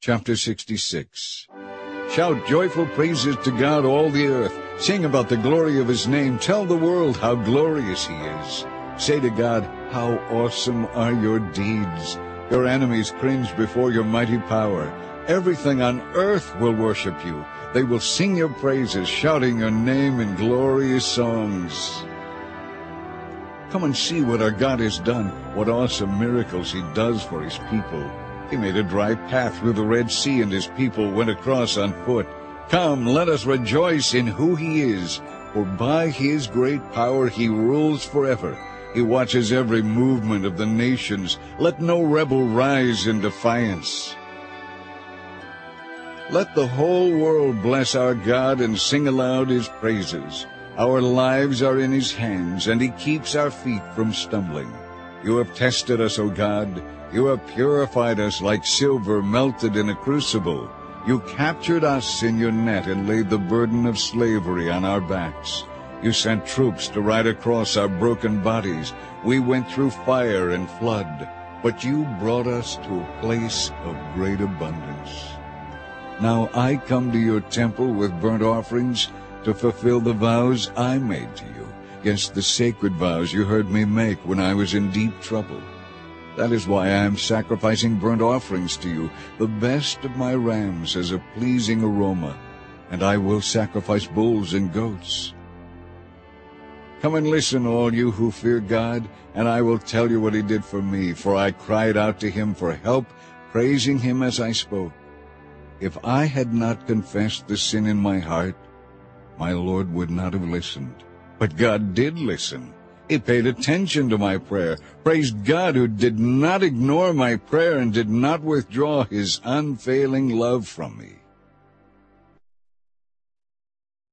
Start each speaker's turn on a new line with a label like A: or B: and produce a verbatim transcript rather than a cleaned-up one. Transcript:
A: Chapter sixty-six. Shout joyful praises to God, all the earth. Sing about the glory of his name. Tell the world how glorious he is. Say to God, how awesome are your deeds. Your enemies cringe before your mighty power. Everything on earth will worship you. They will sing your praises, shouting your name in glorious songs. Come and see what our God has done, what awesome miracles he does for his people. He made a dry path through the Red Sea, and his people went across on foot. Come, let us rejoice in who he is, for by his great power he rules forever. He watches every movement of the nations. Let no rebel rise in defiance. Let the whole world bless our God and sing aloud his praises. Our lives are in his hands, and he keeps our feet from stumbling. You have tested us, O God. You have purified us like silver melted in a crucible. You captured us in your net and laid the burden of slavery on our backs. You sent troops to ride across our broken bodies. We went through fire and flood, but you brought us to a place of great abundance. Now I come to your temple with burnt offerings to fulfill the vows I made to you, against the sacred vows you heard me make when I was in deep trouble. That is why I am sacrificing burnt offerings to you, the best of my rams as a pleasing aroma, and I will sacrifice bulls and goats. Come and listen, all you who fear God, and I will tell you what he did for me, for I cried out to him for help, praising him as I spoke. If I had not confessed the sin in my heart, my Lord would not have listened. But God did listen. He paid attention to my prayer. Praise God, who did not ignore my prayer and did not withdraw his unfailing love from me.